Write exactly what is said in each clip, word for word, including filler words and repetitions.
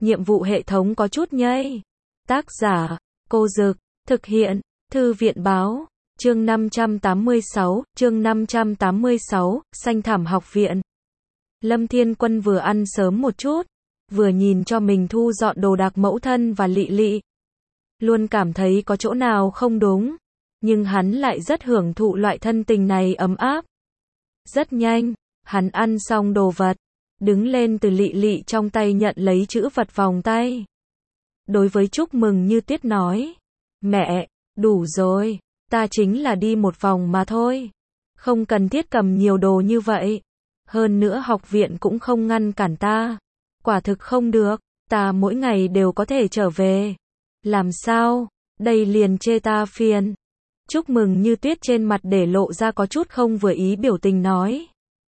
nhiệm vụ hệ thống có chút nhây. Tác giả, Cô Dực, thực hiện, Thư viện Báo, chương năm trăm tám mươi sáu, chương năm trăm tám mươi sáu, Xanh Thảm Học Viện. Lâm Thiên Quân vừa ăn sớm một chút, vừa nhìn cho mình thu dọn đồ đạc mẫu thân và Lị Lị. Luôn cảm thấy có chỗ nào không đúng, nhưng hắn lại rất hưởng thụ loại thân tình này ấm áp. Rất nhanh, hắn ăn xong đồ vật, đứng lên từ Lị Lị trong tay nhận lấy chữ vật vòng tay. Đối với Chúc Mừng Như Tuyết nói, mẹ, đủ rồi, ta chính là đi một vòng mà thôi. Không cần thiết cầm nhiều đồ như vậy. Hơn nữa học viện cũng không ngăn cản ta. Quả thực không được, ta mỗi ngày đều có thể trở về. Làm sao, đây liền chê ta phiền. Chúc Mừng Như Tuyết trên mặt để lộ ra có chút không vừa ý biểu tình nói.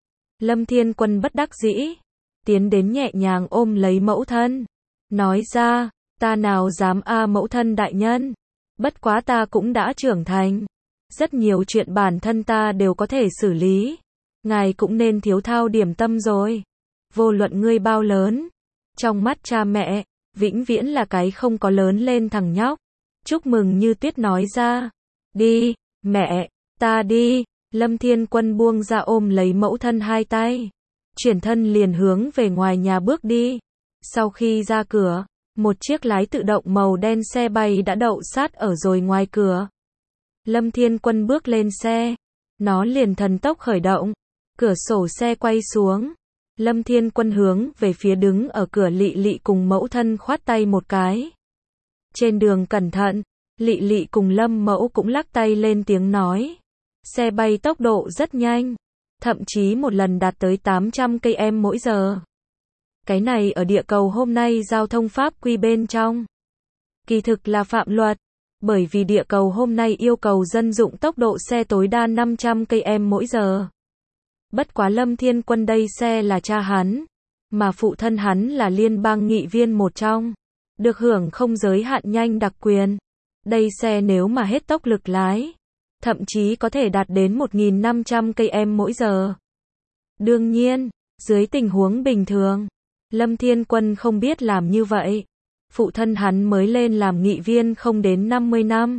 Lâm Thiên Quân bất đắc dĩ, tiến đến nhẹ nhàng ôm lấy mẫu thân. Nói ra, ta nào dám a mẫu thân đại nhân. Bất quá ta cũng đã trưởng thành. Rất nhiều chuyện bản thân ta đều có thể xử lý. Ngài cũng nên thiếu thao điểm tâm rồi. Vô luận ngươi bao lớn, trong mắt cha mẹ, vĩnh viễn là cái không có lớn lên thằng nhóc. Chúc Mừng Như Tuyết nói ra. Đi, mẹ, ta đi. Lâm Thiên Quân buông ra ôm lấy mẫu thân hai tay. Chuyển thân liền hướng về ngoài nhà bước đi. Sau khi ra cửa, một chiếc lái tự động màu đen xe bay đã đậu sát ở rồi ngoài cửa. Lâm Thiên Quân bước lên xe. Nó liền thần tốc khởi động. Cửa sổ xe quay xuống. Lâm Thiên Quân hướng về phía đứng ở cửa Lị Lị cùng mẫu thân khoát tay một cái. Trên đường cẩn thận. Lị Lị cùng Lâm Mẫu cũng lắc tay lên tiếng nói. Xe bay tốc độ rất nhanh. Thậm chí một lần đạt tới tám trăm ki lô mét mỗi giờ. Cái này ở địa cầu hôm nay giao thông pháp quy bên trong. Kỳ thực là phạm luật. Bởi vì địa cầu hôm nay yêu cầu dân dụng tốc độ xe tối đa năm trăm ki lô mét mỗi giờ. Bất quá Lâm Thiên Quân đây xe là cha hắn. Mà phụ thân hắn là liên bang nghị viên một trong. Được hưởng không giới hạn nhanh đặc quyền. Đây xe nếu mà hết tốc lực lái. Thậm chí có thể đạt đến một nghìn năm trăm ki lô mét mỗi giờ. Đương nhiên, dưới tình huống bình thường, Lâm Thiên Quân không biết làm như vậy. Phụ thân hắn mới lên làm nghị viên không đến năm mươi năm.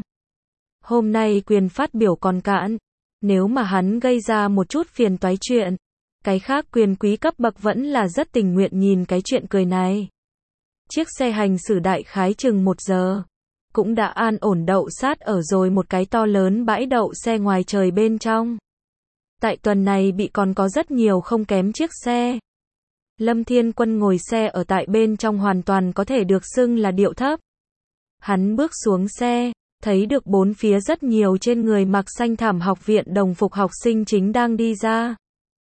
Hôm nay quyền phát biểu còn cạn. Nếu mà hắn gây ra một chút phiền toái chuyện, cái khác quyền quý cấp bậc vẫn là rất tình nguyện nhìn cái chuyện cười này. Chiếc xe hành xử đại khái chừng một giờ. Cũng đã an ổn đậu sát ở rồi một cái to lớn bãi đậu xe ngoài trời bên trong. Tại tuần này bị còn có rất nhiều không kém chiếc xe. Lâm Thiên Quân ngồi xe ở tại bên trong hoàn toàn có thể được xưng là điệu thấp. Hắn bước xuống xe, thấy được bốn phía rất nhiều trên người mặc xanh thảm học viện đồng phục học sinh chính đang đi ra.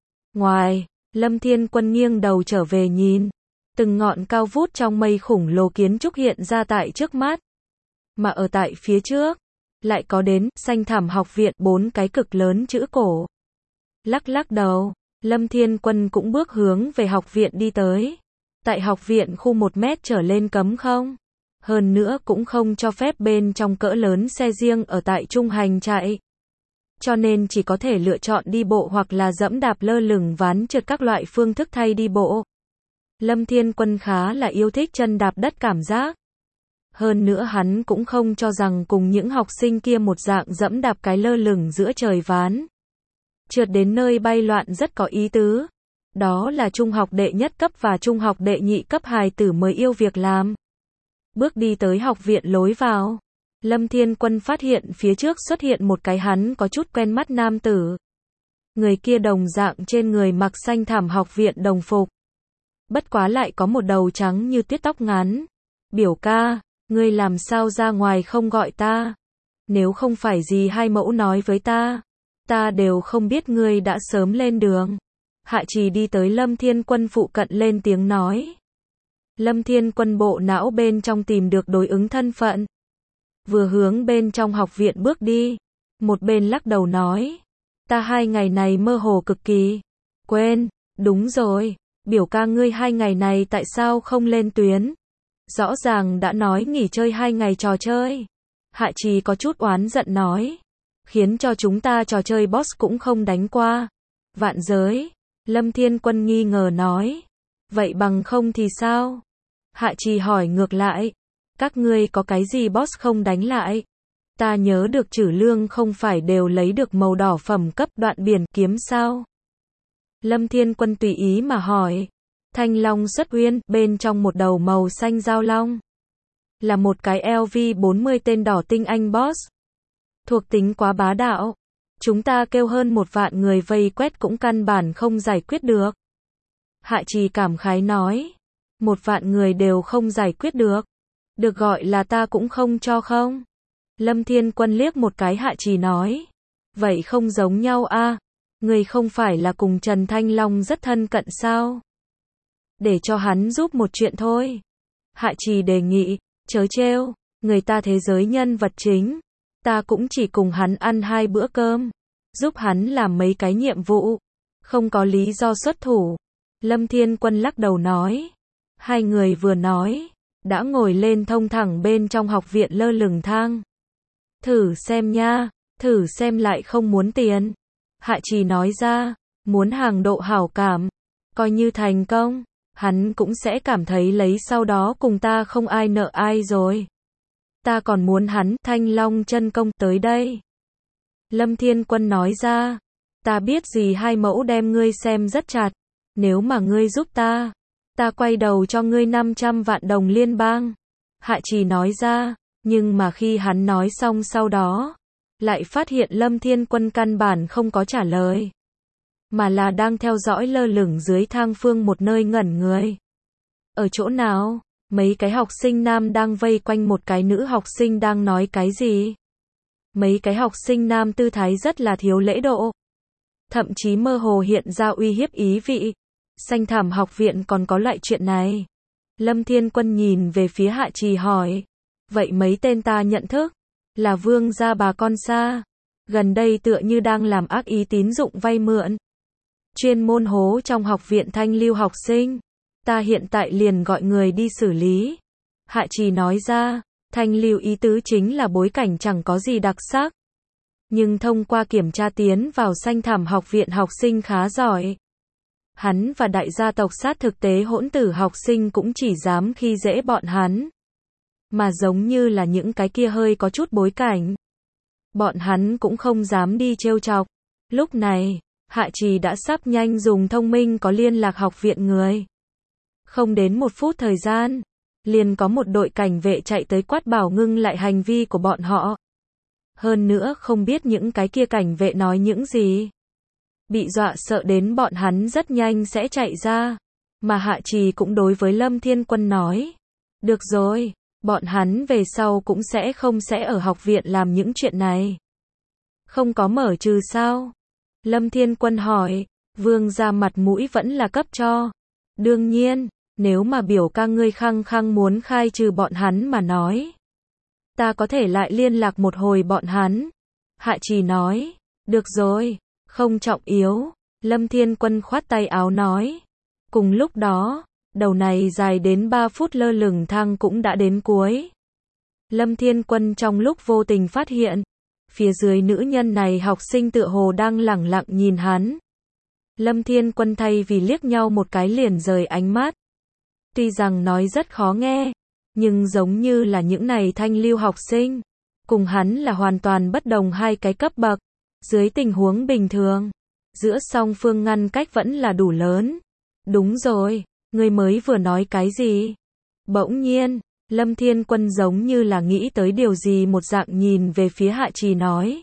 Ngoài, Lâm Thiên Quân nghiêng đầu trở về nhìn. Từng ngọn cao vút trong mây khủng lồ kiến trúc hiện ra tại trước mắt. Mà ở tại phía trước, lại có đến xanh thảm học viện bốn cái cực lớn chữ cổ. Lắc lắc đầu, Lâm Thiên Quân cũng bước hướng về học viện đi tới. Tại học viện khu một mét trở lên cấm không. Hơn nữa cũng không cho phép bên trong cỡ lớn xe riêng ở tại trung hành chạy. Cho nên chỉ có thể lựa chọn đi bộ hoặc là dẫm đạp lơ lửng ván trượt các loại phương thức thay đi bộ. Lâm Thiên Quân khá là yêu thích chân đạp đất cảm giác. Hơn nữa hắn cũng không cho rằng cùng những học sinh kia một dạng dẫm đạp cái lơ lửng giữa trời ván. Trượt đến nơi bay loạn rất có ý tứ. Đó là trung học đệ nhất cấp và trung học đệ nhị cấp hài tử mới yêu việc làm. Bước đi tới học viện lối vào. Lâm Thiên Quân phát hiện phía trước xuất hiện một cái hắn có chút quen mắt nam tử. Người kia đồng dạng trên người mặc xanh thảm học viện đồng phục. Bất quá lại có một đầu trắng như tuyết tóc ngắn. Biểu ca, ngươi làm sao ra ngoài không gọi ta? Nếu không phải gì hai mẫu nói với ta, ta đều không biết ngươi đã sớm lên đường. Hạ Trì đi tới Lâm Thiên Quân phụ cận lên tiếng nói. Lâm Thiên Quân bộ não bên trong tìm được đối ứng thân phận. Vừa hướng bên trong học viện bước đi. Một bên lắc đầu nói. Ta hai ngày này mơ hồ cực kỳ. Quên, đúng rồi. Biểu ca ngươi hai ngày này tại sao không lên tuyến? Rõ ràng đã nói nghỉ chơi hai ngày trò chơi. Hạ Trì có chút oán giận nói. Khiến cho chúng ta trò chơi boss cũng không đánh qua. Vạn giới. Lâm Thiên Quân nghi ngờ nói. Vậy bằng không thì sao? Hạ Trì hỏi ngược lại. Các ngươi có cái gì boss không đánh lại? Ta nhớ được Trử Lương không phải đều lấy được màu đỏ phẩm cấp đoạn biển kiếm sao? Lâm Thiên Quân tùy ý mà hỏi. Thanh long xuất uyên, bên trong một đầu màu xanh giao long. Là một cái L V bốn mươi tên đỏ tinh anh boss. Thuộc tính quá bá đạo. Chúng ta kêu hơn một vạn người vây quét cũng căn bản không giải quyết được. Hạ Trì cảm khái nói. Một vạn người đều không giải quyết được. Được gọi là ta cũng không cho không? Lâm Thiên Quân liếc một cái Hạ Trì nói. Vậy không giống nhau a? Người không phải là cùng Trần Thanh Long rất thân cận sao? Để cho hắn giúp một chuyện thôi. Hạ Trì đề nghị. Chớ trêu, người ta thế giới nhân vật chính. Ta cũng chỉ cùng hắn ăn hai bữa cơm. Giúp hắn làm mấy cái nhiệm vụ. Không có lý do xuất thủ. Lâm Thiên Quân lắc đầu nói. Hai người vừa nói. Đã ngồi lên thông thẳng bên trong học viện lơ lửng thang. Thử xem nha. Thử xem lại không muốn tiền. Hạ Trì nói ra. Muốn hàng độ hảo cảm. Coi như thành công. Hắn cũng sẽ cảm thấy lấy sau đó cùng ta không ai nợ ai rồi. Ta còn muốn hắn, Thanh Long chân công, tới đây. Lâm Thiên Quân nói ra. Ta biết gì hai mẫu đem ngươi xem rất chặt. Nếu mà ngươi giúp ta, ta quay đầu cho ngươi năm trăm vạn đồng liên bang. Hạ Trì nói ra. Nhưng mà khi hắn nói xong sau đó, lại phát hiện Lâm Thiên Quân căn bản không có trả lời. Mà là đang theo dõi lơ lửng dưới thang phương một nơi ngẩn người. Ở chỗ nào? Mấy cái học sinh nam đang vây quanh một cái nữ học sinh đang nói cái gì? Mấy cái học sinh nam tư thái rất là thiếu lễ độ. Thậm chí mơ hồ hiện ra uy hiếp ý vị. Xanh thảm học viện còn có loại chuyện này. Lâm Thiên Quân nhìn về phía Hạ Trì hỏi. Vậy mấy tên ta nhận thức? Là vương gia bà con xa. Gần đây tựa như đang làm ác ý tín dụng vay mượn. Chuyên môn hố trong học viện thanh lưu học sinh. Ta hiện tại liền gọi người đi xử lý. Hạ Trì nói ra. Thanh lưu ý tứ chính là bối cảnh chẳng có gì đặc sắc. Nhưng thông qua kiểm tra tiến vào xanh thảm học viện học sinh khá giỏi. Hắn và đại gia tộc sát thực tế hỗn tử học sinh cũng chỉ dám khi dễ bọn hắn. Mà giống như là những cái kia hơi có chút bối cảnh. Bọn hắn cũng không dám đi trêu chọc. Lúc này, Hạ Trì đã sắp nhanh dùng thông minh có liên lạc học viện người. Không đến một phút thời gian, liền có một đội cảnh vệ chạy tới quát bảo ngưng lại hành vi của bọn họ. Hơn nữa không biết những cái kia cảnh vệ nói những gì. Bị dọa sợ đến bọn hắn rất nhanh sẽ chạy ra. Mà Hạ Trì cũng đối với Lâm Thiên Quân nói. Được rồi, bọn hắn về sau cũng sẽ không sẽ ở học viện làm những chuyện này. Không có mở trừ sao? Lâm Thiên Quân hỏi. Vương gia mặt mũi vẫn là cấp cho. Đương nhiên, nếu mà biểu ca ngươi khăng khăng muốn khai trừ bọn hắn mà nói. Ta có thể lại liên lạc một hồi bọn hắn. Hạ Trì nói. Được rồi, không trọng yếu. Lâm Thiên Quân khoát tay áo nói. Cùng lúc đó, đầu này dài đến ba phút lơ lửng thang cũng đã đến cuối. Lâm Thiên Quân trong lúc vô tình phát hiện. Phía dưới nữ nhân này học sinh tựa hồ đang lẳng lặng nhìn hắn. Lâm Thiên Quân thay vì liếc nhau một cái liền rời ánh mắt. Tuy rằng nói rất khó nghe, nhưng giống như là những này thanh lưu học sinh. Cùng hắn là hoàn toàn bất đồng hai cái cấp bậc. Dưới tình huống bình thường, giữa song phương ngăn cách vẫn là đủ lớn. Đúng rồi, ngươi mới vừa nói cái gì? Bỗng nhiên, Lâm Thiên Quân giống như là nghĩ tới điều gì một dạng nhìn về phía Hạ Trì nói.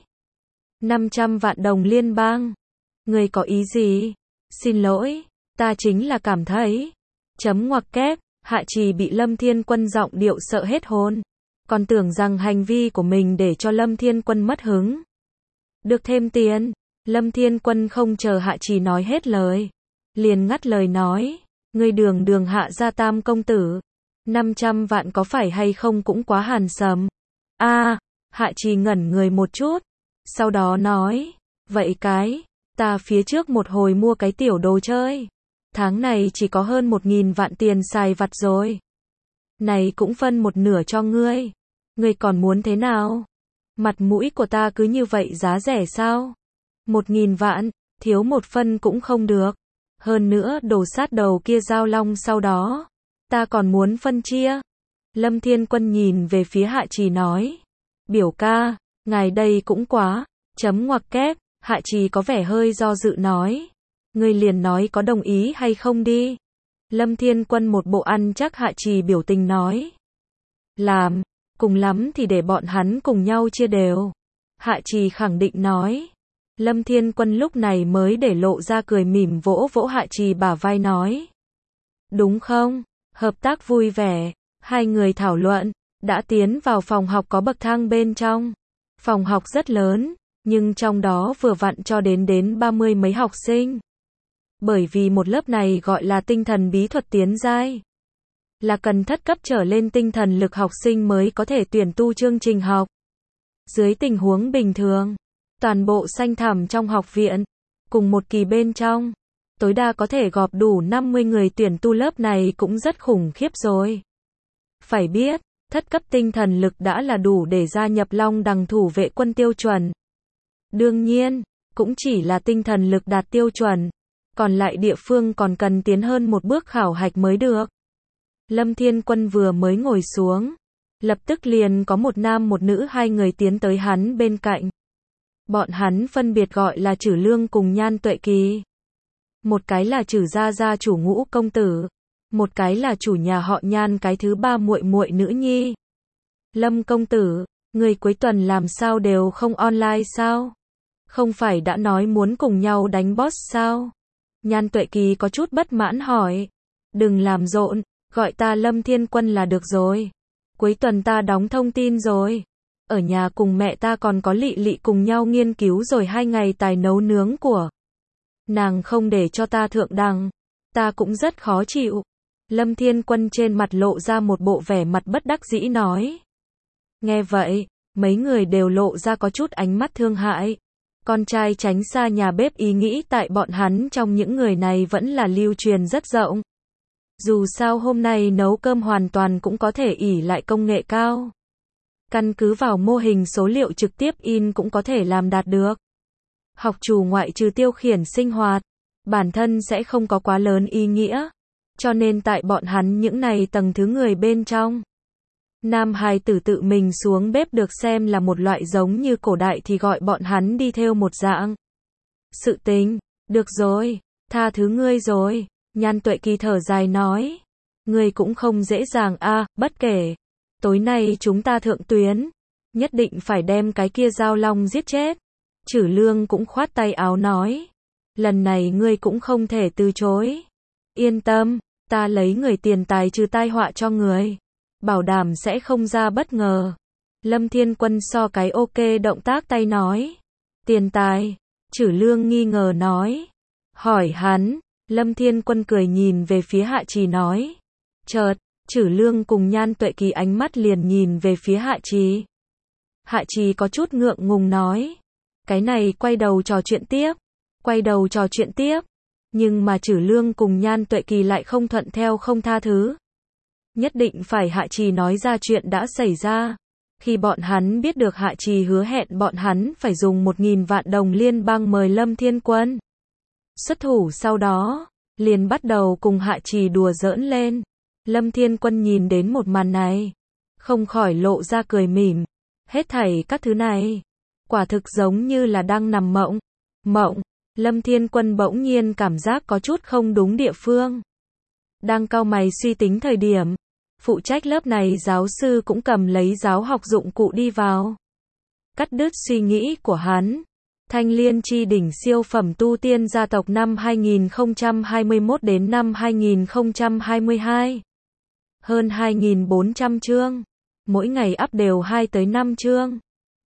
năm trăm vạn đồng liên bang. Ngươi có ý gì? Xin lỗi, ta chính là cảm thấy. Chấm ngoặc kép, Hạ Trì bị Lâm Thiên Quân giọng điệu sợ hết hồn. Còn tưởng rằng hành vi của mình để cho Lâm Thiên Quân mất hứng. Được thêm tiền. Lâm Thiên Quân không chờ Hạ Trì nói hết lời. Liền ngắt lời nói. Ngươi đường đường Hạ gia tam công tử. năm trăm vạn có phải hay không cũng quá hàn sầm. A, Hạ Trì ngẩn người một chút. Sau đó nói. Vậy cái, ta phía trước một hồi mua cái tiểu đồ chơi. Tháng này chỉ có hơn một nghìn vạn tiền xài vặt rồi. Này cũng phân một nửa cho ngươi. Ngươi còn muốn thế nào? Mặt mũi của ta cứ như vậy giá rẻ sao? Một nghìn vạn, thiếu một phân cũng không được. Hơn nữa đồ sát đầu kia giao long sau đó. Ta còn muốn phân chia. Lâm Thiên Quân nhìn về phía Hạ Trì nói. Biểu ca, ngài đây cũng quá, chấm ngoặc kép, Hạ Trì có vẻ hơi do dự nói. Ngươi liền nói có đồng ý hay không đi. Lâm Thiên Quân một bộ ăn chắc Hạ Trì biểu tình nói. Làm, cùng lắm thì để bọn hắn cùng nhau chia đều. Hạ Trì khẳng định nói. Lâm Thiên Quân lúc này mới để lộ ra cười mỉm vỗ vỗ Hạ Trì bả vai nói. Đúng không? Hợp tác vui vẻ. Hai người thảo luận, đã tiến vào phòng học có bậc thang bên trong. Phòng học rất lớn, nhưng trong đó vừa vặn cho đến đến ba mươi mấy học sinh. Bởi vì một lớp này gọi là tinh thần bí thuật tiến giai. Là cần thất cấp trở lên tinh thần lực học sinh mới có thể tuyển tu chương trình học. Dưới tình huống bình thường, toàn bộ xanh thẳm trong học viện, cùng một kỳ bên trong, tối đa có thể gọp đủ năm mươi người tuyển tu lớp này cũng rất khủng khiếp rồi. Phải biết, thất cấp tinh thần lực đã là đủ để gia nhập Long Đằng thủ vệ quân tiêu chuẩn. Đương nhiên, cũng chỉ là tinh thần lực đạt tiêu chuẩn, còn lại địa phương còn cần tiến hơn một bước khảo hạch mới được. Lâm Thiên Quân vừa mới ngồi xuống, lập tức liền có một nam một nữ hai người tiến tới hắn bên cạnh. Bọn hắn phân biệt gọi là Trử Lương cùng Nhan Tuệ Kỳ. Một cái là Trử gia gia chủ Ngũ công tử, một cái là chủ nhà họ Nhan cái thứ ba muội muội nữ nhi. Lâm công tử, người cuối tuần làm sao đều không online sao? Không phải đã nói muốn cùng nhau đánh boss sao? Nhan Tuệ Kỳ có chút bất mãn hỏi. Đừng làm rộn, gọi ta Lâm Thiên Quân là được rồi. Cuối tuần ta đóng thông tin rồi. Ở nhà cùng mẹ ta còn có Lị Lị cùng nhau nghiên cứu rồi hai ngày tài nấu nướng của nàng không để cho ta thượng đẳng. Ta cũng rất khó chịu. Lâm Thiên Quân trên mặt lộ ra một bộ vẻ mặt bất đắc dĩ nói. Nghe vậy, mấy người đều lộ ra có chút ánh mắt thương hại. Con trai tránh xa nhà bếp ý nghĩ tại bọn hắn trong những người này vẫn là lưu truyền rất rộng. Dù sao hôm nay nấu cơm hoàn toàn cũng có thể ỷ lại công nghệ cao. Căn cứ vào mô hình số liệu trực tiếp in cũng có thể làm đạt được. Học chủ ngoại trừ tiêu khiển sinh hoạt, bản thân sẽ không có quá lớn ý nghĩa. Cho nên tại bọn hắn những này tầng thứ người bên trong, nam hài tử tự mình xuống bếp được xem là một loại giống như cổ đại thì gọi bọn hắn đi theo một dạng. Sự tình, được rồi, tha thứ ngươi rồi, Nhan Tuệ Kỳ thở dài nói. Ngươi cũng không dễ dàng a, à, bất kể. Tối nay chúng ta thượng tuyến, nhất định phải đem cái kia Giao Long giết chết. Trử Lương cũng khoát tay áo nói. Lần này ngươi cũng không thể từ chối. Yên tâm, ta lấy người tiền tài trừ tai họa cho người. Bảo đảm sẽ không ra bất ngờ. Lâm Thiên Quân so cái ok động tác tay nói. Tiền tài, Trử Lương nghi ngờ nói. Hỏi hắn, Lâm Thiên Quân cười nhìn về phía Hạ Trì nói. Chợt, Trử Lương cùng Nhan Tuệ Kỳ ánh mắt liền nhìn về phía Hạ Trì. Hạ Trì có chút ngượng ngùng nói. Cái này quay đầu trò chuyện tiếp. Quay đầu trò chuyện tiếp. Nhưng mà Trử Lương cùng Nhan Tuệ Kỳ lại không thuận theo không tha thứ. Nhất định phải Hạ Trì nói ra chuyện đã xảy ra. Khi bọn hắn biết được Hạ Trì hứa hẹn bọn hắn phải dùng một nghìn vạn đồng liên bang mời Lâm Thiên Quân xuất thủ, sau đó liền bắt đầu cùng Hạ Trì đùa giỡn lên. Lâm Thiên Quân nhìn đến một màn này, không khỏi lộ ra cười mỉm. Hết thảy các thứ này, quả thực giống như là đang nằm mộng. Mộng, Lâm Thiên Quân bỗng nhiên cảm giác có chút không đúng địa phương. Đang cau mày suy tính thời điểm, phụ trách lớp này giáo sư cũng cầm lấy giáo học dụng cụ đi vào. Cắt đứt suy nghĩ của hắn. Thanh Liên chi đỉnh siêu phẩm tu tiên gia tộc năm hai nghìn không trăm hai mươi mốt đến năm hai nghìn không trăm hai mươi hai. Hơn hai nghìn bốn trăm chương. Mỗi ngày up đều hai tới năm chương.